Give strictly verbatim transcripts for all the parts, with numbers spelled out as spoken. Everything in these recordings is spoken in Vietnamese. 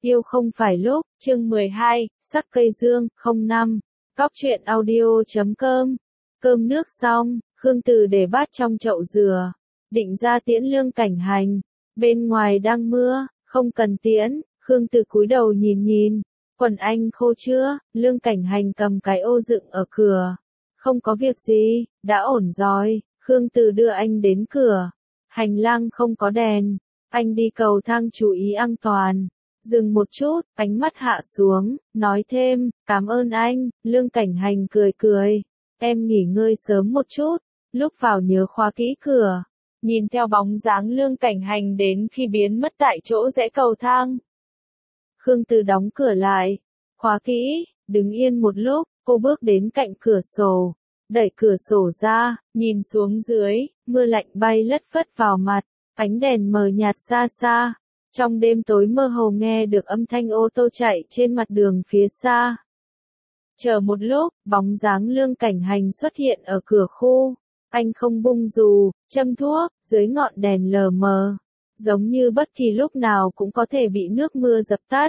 Yêu không phải lúc, chương mười hai, sắc cây dương, không năm. Cóc truyện audio chấm com. Cơm nước xong, Khương Từ để bát trong chậu dừa, định ra tiễn Lương Cảnh Hành. Bên ngoài đang mưa, không cần tiễn. Khương Từ cúi đầu nhìn nhìn, quần anh khô chưa? Lương Cảnh Hành cầm cái ô dựng ở cửa. Không có việc gì, đã ổn rồi. Khương Từ đưa anh đến cửa. Hành lang không có đèn, anh đi cầu thang chú ý an toàn. Dừng một chút, ánh mắt hạ xuống, nói thêm, cảm ơn anh. Lương Cảnh Hành cười cười, em nghỉ ngơi sớm một chút, lúc vào nhớ khóa kỹ cửa. Nhìn theo bóng dáng Lương Cảnh Hành đến khi biến mất tại chỗ rẽ cầu thang. Khương Từ đóng cửa lại, khóa kỹ, đứng yên một lúc, cô bước đến cạnh cửa sổ, đẩy cửa sổ ra, nhìn xuống dưới, mưa lạnh bay lất phất vào mặt, ánh đèn mờ nhạt xa xa. Trong đêm tối mơ hồ nghe được âm thanh ô tô chạy trên mặt đường phía xa. Chờ một lúc, bóng dáng Lương Cảnh Hành xuất hiện ở cửa khu. Anh không bung dù, châm thuốc, dưới ngọn đèn lờ mờ. Giống như bất kỳ lúc nào cũng có thể bị nước mưa dập tắt.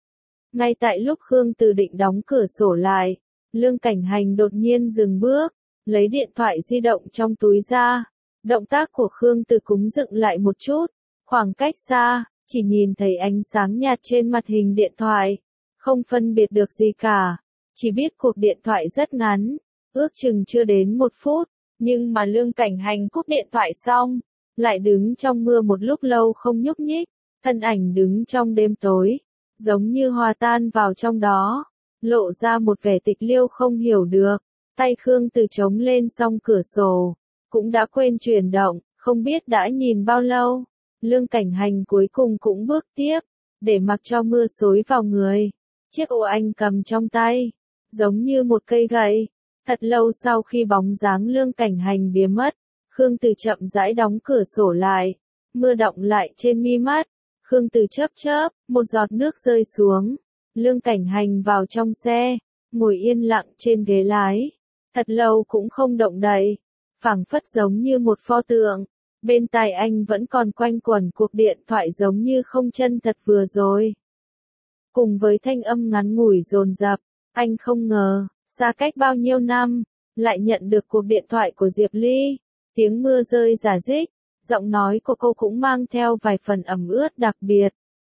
Ngay tại lúc Khương Từ định đóng cửa sổ lại, Lương Cảnh Hành đột nhiên dừng bước, lấy điện thoại di động trong túi ra. Động tác của Khương Từ cúng dựng lại một chút, khoảng cách xa. Chỉ nhìn thấy ánh sáng nhạt trên màn hình điện thoại, không phân biệt được gì cả, chỉ biết cuộc điện thoại rất ngắn, ước chừng chưa đến một phút, nhưng mà Lương Cảnh Hành cúp điện thoại xong, lại đứng trong mưa một lúc lâu không nhúc nhích, thân ảnh đứng trong đêm tối, giống như hòa tan vào trong đó, lộ ra một vẻ tịch liêu không hiểu được. Tay Khương Từ chống lên song cửa sổ, cũng đã quên chuyển động, không biết đã nhìn bao lâu. Lương Cảnh Hành cuối cùng cũng bước tiếp, để mặc cho mưa xối vào người. Chiếc ô anh cầm trong tay, giống như một cây gậy. Thật lâu sau khi bóng dáng Lương Cảnh Hành biến mất, Khương Từ chậm rãi đóng cửa sổ lại. Mưa đọng lại trên mi mắt. Khương Từ chớp chớp, một giọt nước rơi xuống. Lương Cảnh Hành vào trong xe, ngồi yên lặng trên ghế lái. Thật lâu cũng không động đậy, phảng phất giống như một pho tượng. Bên tai anh vẫn còn quanh quẩn cuộc điện thoại giống như không chân thật vừa rồi. Cùng với thanh âm ngắn ngủi dồn dập, anh không ngờ, xa cách bao nhiêu năm, lại nhận được cuộc điện thoại của Diệp Ly. Tiếng mưa rơi rả rích, giọng nói của cô cũng mang theo vài phần ẩm ướt đặc biệt.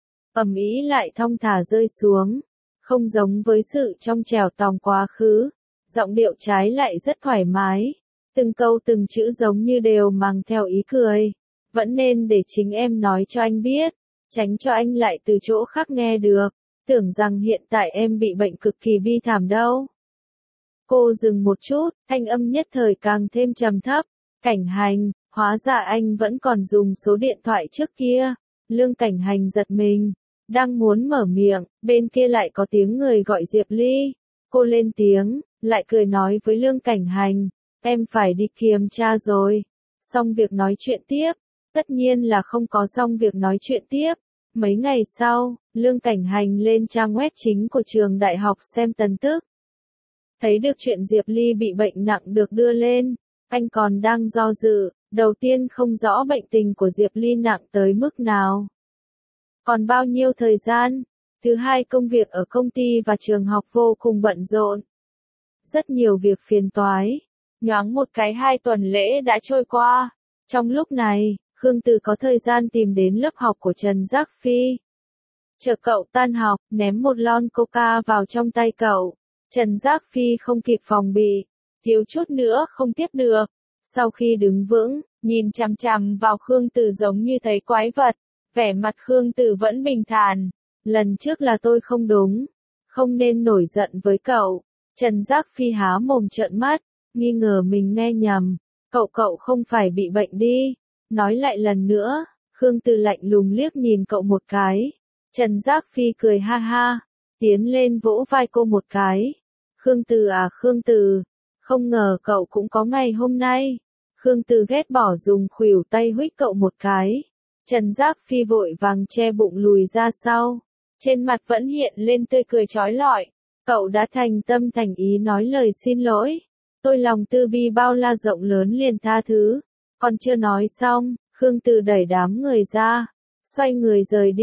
Ầm ĩ lại thong thả rơi xuống, không giống với sự trong trẻo tòng quá khứ, giọng điệu trái lại rất thoải mái. Từng câu từng chữ giống như đều mang theo ý cười. Vẫn nên để chính em nói cho anh biết, tránh cho anh lại từ chỗ khác nghe được, tưởng rằng hiện tại em bị bệnh cực kỳ bi thảm đâu. Cô dừng một chút, thanh âm nhất thời càng thêm trầm thấp. Cảnh Hành, hóa ra anh vẫn còn dùng số điện thoại trước kia. Lương Cảnh Hành giật mình, đang muốn mở miệng, bên kia lại có tiếng người gọi Diệp Ly. Cô lên tiếng, lại cười nói với Lương Cảnh Hành. Em phải đi kiểm tra rồi. Xong việc nói chuyện tiếp. Tất nhiên là không có xong việc nói chuyện tiếp. Mấy ngày sau, Lương Cảnh Hành lên trang web chính của trường đại học xem tin tức. Thấy được chuyện Diệp Ly bị bệnh nặng được đưa lên. Anh còn đang do dự. Đầu tiên không rõ bệnh tình của Diệp Ly nặng tới mức nào. Còn bao nhiêu thời gian. Thứ hai, công việc ở công ty và trường học vô cùng bận rộn. Rất nhiều việc phiền toái. Nhoáng một cái hai tuần lễ đã trôi qua. Trong lúc này, Khương Từ có thời gian tìm đến lớp học của Trần Giác Phi. Chờ cậu tan học, ném một lon coca vào trong tay cậu. Trần Giác Phi không kịp phòng bị, thiếu chút nữa không tiếp được. Sau khi đứng vững, nhìn chằm chằm vào Khương Từ giống như thấy quái vật. Vẻ mặt Khương Từ vẫn bình thản. Lần trước là tôi không đúng, không nên nổi giận với cậu. Trần Giác Phi há mồm trợn mắt, nghi ngờ mình nghe nhầm. Cậu cậu không phải bị bệnh đi. Nói lại lần nữa. Khương Từ lạnh lùng liếc nhìn cậu một cái. Trần Giác Phi cười ha ha, tiến lên vỗ vai cô một cái. Khương Từ à Khương Từ, không ngờ cậu cũng có ngày hôm nay. Khương Từ ghét bỏ dùng khuỷu tay huých cậu một cái. Trần Giác Phi vội vàng che bụng lùi ra sau. Trên mặt vẫn hiện lên tươi cười chói lọi. Cậu đã thành tâm thành ý nói lời xin lỗi. Tôi lòng từ bi bao la rộng lớn liền tha thứ. Còn chưa nói xong, Khương Từ đẩy đám người ra, xoay người rời đi.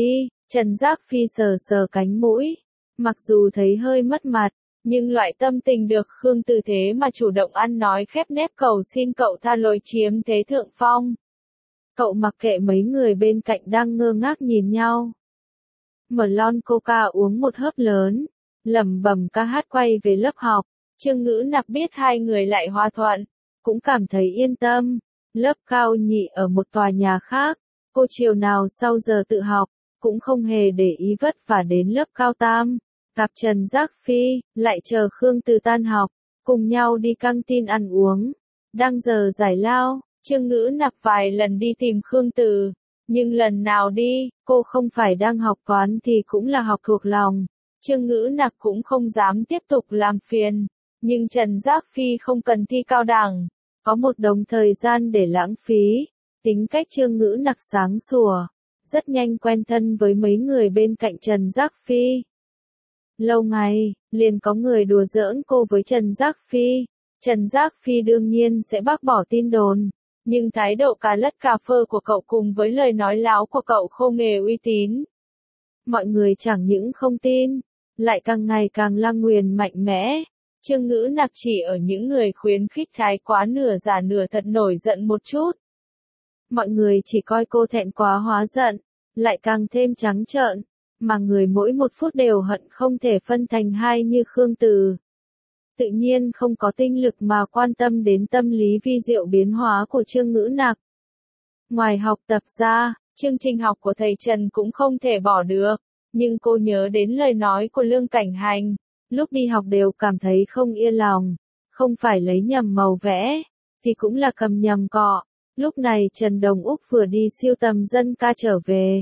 Trần Giác Phi sờ sờ cánh mũi. Mặc dù thấy hơi mất mặt, nhưng loại tâm tình được Khương Từ thế mà chủ động ăn nói khép nép cầu xin cậu tha lỗi chiếm thế thượng phong. Cậu mặc kệ mấy người bên cạnh đang ngơ ngác nhìn nhau. Mở lon coca uống một hớp lớn, lẩm bẩm ca hát quay về lớp học. Trương Ngữ Nặc biết hai người lại hòa thuận, cũng cảm thấy yên tâm. Lớp cao nhị ở một tòa nhà khác, cô chiều nào sau giờ tự học, cũng không hề để ý vất vả đến lớp cao tam. Gặp Trần Giác Phi, lại chờ Khương Từ tan học, cùng nhau đi căng tin ăn uống. Đang giờ giải lao, Trương Ngữ Nặc vài lần đi tìm Khương Từ, nhưng lần nào đi, cô không phải đang học toán thì cũng là học thuộc lòng. Trương Ngữ Nặc cũng không dám tiếp tục làm phiền, nhưng Trần Giác Phi không cần thi cao đẳng, có một đống thời gian để lãng phí. Tính cách Trương Ngữ Nặc sáng sủa, rất nhanh quen thân với mấy người bên cạnh Trần Giác Phi. Lâu ngày, liền có người đùa giỡn cô với Trần Giác Phi. Trần Giác Phi đương nhiên sẽ bác bỏ tin đồn, nhưng thái độ cà lất cà phơ của cậu cùng với lời nói láo của cậu không hề uy tín. Mọi người chẳng những không tin, lại càng ngày càng lang nguyền mạnh mẽ. Trương Ngữ Nặc chỉ ở những người khuyến khích thái quá nửa giả nửa thật nổi giận một chút. Mọi người chỉ coi cô thẹn quá hóa giận, lại càng thêm trắng trợn, mà người mỗi một phút đều hận không thể phân thành hai như Khương Từ. Tự nhiên không có tinh lực mà quan tâm đến tâm lý vi diệu biến hóa của Trương Ngữ Nặc. Ngoài học tập ra, chương trình học của thầy Trần cũng không thể bỏ được, nhưng cô nhớ đến lời nói của Lương Cảnh Hành, lúc đi học đều cảm thấy không yên lòng, không phải lấy nhầm màu vẽ, thì cũng là cầm nhầm cọ. Lúc này Trần Đồng Úc vừa đi siêu tầm dân ca trở về.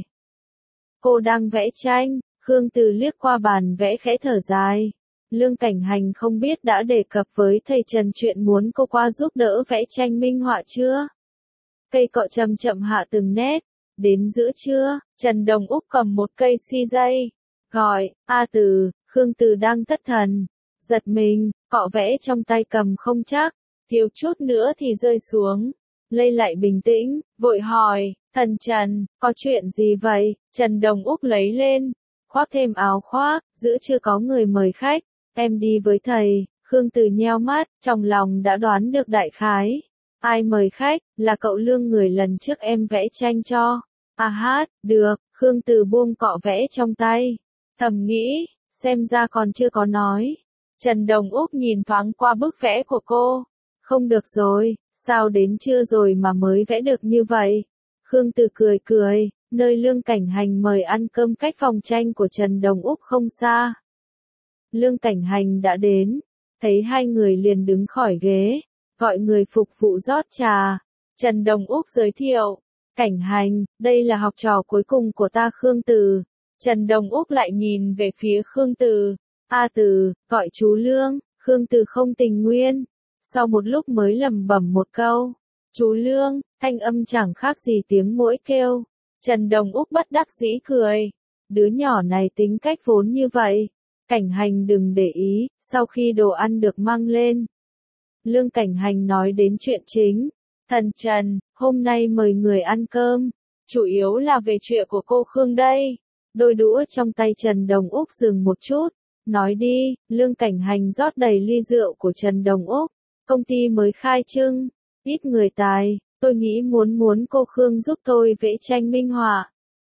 Cô đang vẽ tranh, Khương Từ liếc qua bàn vẽ khẽ thở dài. Lương Cảnh Hành không biết đã đề cập với thầy Trần chuyện muốn cô qua giúp đỡ vẽ tranh minh họa chưa? Cây cọ chậm chậm hạ từng nét. Đến giữa trưa, Trần Đồng Úc cầm một cây xi dây, gọi, A Từ. Khương Từ đang thất thần, giật mình, cọ vẽ trong tay cầm không chắc, thiếu chút nữa thì rơi xuống. Lây lại bình tĩnh, vội hỏi, thần Trần, có chuyện gì vậy? Trần Đồng Úc lấy lên, khoác thêm áo khoác, giữa chưa có người mời khách, em đi với thầy. Khương Từ nheo mắt, trong lòng đã đoán được đại khái. Ai mời khách, là cậu Lương người lần trước em vẽ tranh cho. À hát, được. Khương Từ buông cọ vẽ trong tay, thầm nghĩ, xem ra còn chưa có nói. Trần Đồng Úc nhìn thoáng qua bức vẽ của cô. Không được rồi, sao đến trưa rồi mà mới vẽ được như vậy? Khương Từ cười cười, nơi Lương Cảnh Hành mời ăn cơm cách phòng tranh của Trần Đồng Úc không xa. Lương Cảnh Hành đã đến, thấy hai người liền đứng khỏi ghế, gọi người phục vụ rót trà. Trần Đồng Úc giới thiệu, Cảnh Hành, đây là học trò cuối cùng của ta Khương Từ. Trần Đồng Úc lại nhìn về phía Khương Từ. A Từ, gọi chú Lương. Khương Từ không tình nguyên, sau một lúc mới lẩm bẩm một câu. Chú Lương, thanh âm chẳng khác gì tiếng muỗi kêu. Trần Đồng Úc bất đắc dĩ cười. Đứa nhỏ này tính cách vốn như vậy. Cảnh Hành đừng để ý, sau khi đồ ăn được mang lên. Lương Cảnh Hành nói đến chuyện chính. Thần Trần, hôm nay mời người ăn cơm, chủ yếu là về chuyện của cô Khương đây. Đôi đũa trong tay Trần Đồng Úc dừng một chút, nói đi. Lương Cảnh Hành rót đầy ly rượu của Trần Đồng Úc. Công ty mới khai trương, ít người tài, tôi nghĩ muốn muốn cô Khương giúp tôi vẽ tranh minh họa.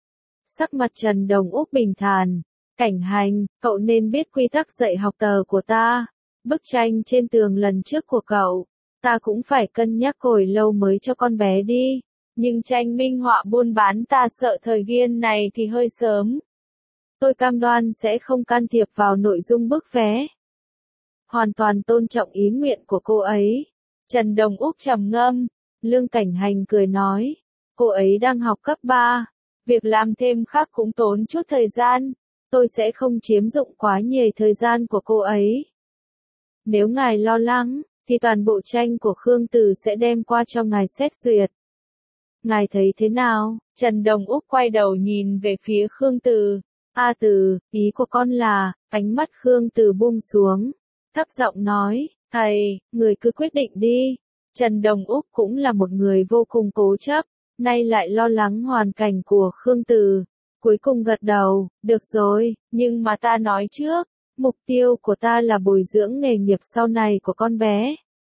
Sắc mặt Trần Đồng Úc bình thản. Cảnh Hành, cậu nên biết quy tắc dạy học tờ của ta. Bức tranh trên tường lần trước của cậu, ta cũng phải cân nhắc hồi lâu mới cho con bé đi. Nhưng tranh minh họa buôn bán ta sợ thời gian này thì hơi sớm. Tôi cam đoan sẽ không can thiệp vào nội dung bức vẽ. Hoàn toàn tôn trọng ý nguyện của cô ấy. Trần Đồng Úc trầm ngâm. Lương Cảnh Hành cười nói, cô ấy đang học cấp ba. Việc làm thêm khác cũng tốn chút thời gian. Tôi sẽ không chiếm dụng quá nhiều thời gian của cô ấy. Nếu ngài lo lắng, thì toàn bộ tranh của Khương Từ sẽ đem qua cho ngài xét duyệt. Ngài thấy thế nào? Trần Đồng Úc quay đầu nhìn về phía Khương Từ. A Từ, ý của con là, ánh mắt Khương Từ buông xuống, thấp giọng nói, thầy, người cứ quyết định đi. Trần Đồng Úc cũng là một người vô cùng cố chấp, nay lại lo lắng hoàn cảnh của Khương Từ. cuối cùng gật đầu, được rồi, nhưng mà ta nói trước, mục tiêu của ta là bồi dưỡng nghề nghiệp sau này của con bé.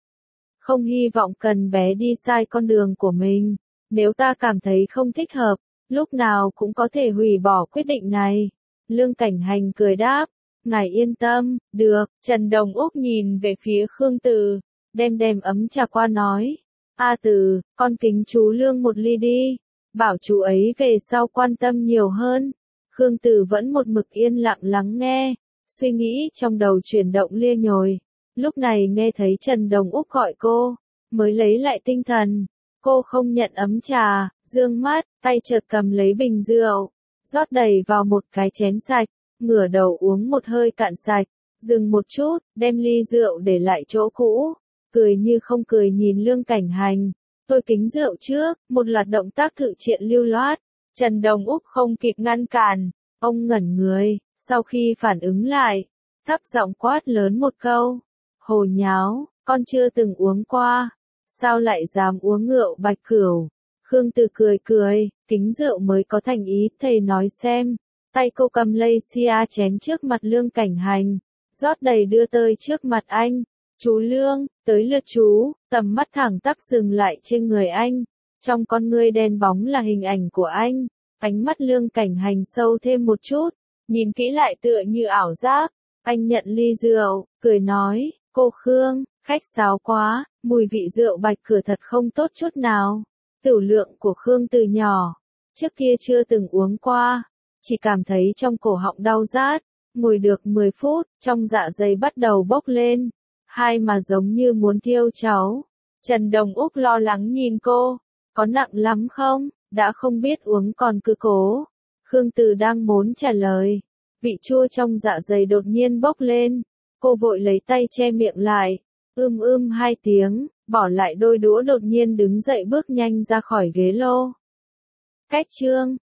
Không hy vọng cần bé đi sai con đường của mình, nếu ta cảm thấy không thích hợp, lúc nào cũng có thể hủy bỏ quyết định này. Lương Cảnh Hành cười đáp, ngài yên tâm, được, Trần Đồng Úc nhìn về phía Khương Từ, đem đem ấm trà qua nói, A Từ, con kính chú Lương một ly đi, bảo chú ấy về sau quan tâm nhiều hơn. Khương Từ vẫn một mực yên lặng lắng nghe, suy nghĩ trong đầu chuyển động lia nhồi, lúc này nghe thấy Trần Đồng Úc gọi cô, mới lấy lại tinh thần, cô không nhận ấm trà, dương mắt, tay chợt cầm lấy bình rượu, rót đầy vào một cái chén sạch, ngửa đầu uống một hơi cạn sạch, dừng một chút, đem ly rượu để lại chỗ cũ, cười như không cười nhìn Lương Cảnh Hành, tôi kính rượu trước, một loạt động tác thực triện lưu loát, Trần Đồng Úc không kịp ngăn cản, ông ngẩn người, sau khi phản ứng lại, thấp giọng quát lớn một câu, hồ nháo, con chưa từng uống qua, sao lại dám uống rượu Bạch Cửu. Khương Từ cười cười, kính rượu mới có thành ý, thầy nói xem. Tay cô cầm lây xia chén trước mặt Lương Cảnh Hành, rót đầy đưa tới trước mặt anh. Chú Lương, tới lượt chú, tầm mắt thẳng tắp dừng lại trên người anh. Trong con ngươi đen bóng là hình ảnh của anh. Ánh mắt Lương Cảnh Hành sâu thêm một chút, nhìn kỹ lại tựa như ảo giác. Anh nhận ly rượu, cười nói, cô Khương, khách sáo quá, mùi vị rượu Bạch Cửu thật không tốt chút nào. Tửu lượng của Khương từ nhỏ, trước kia chưa từng uống qua, chỉ cảm thấy trong cổ họng đau rát, ngồi được mười phút, trong dạ dày bắt đầu bốc lên, hai mà giống như muốn thiêu cháu. Trần Đồng Úc lo lắng nhìn cô, có nặng lắm không, đã không biết uống còn cứ cố. Khương Từ đang muốn trả lời, vị chua trong dạ dày đột nhiên bốc lên, cô vội lấy tay che miệng lại, ưm ưm hai tiếng, bỏ lại đôi đũa đột nhiên đứng dậy bước nhanh ra khỏi ghế lô. Cách chương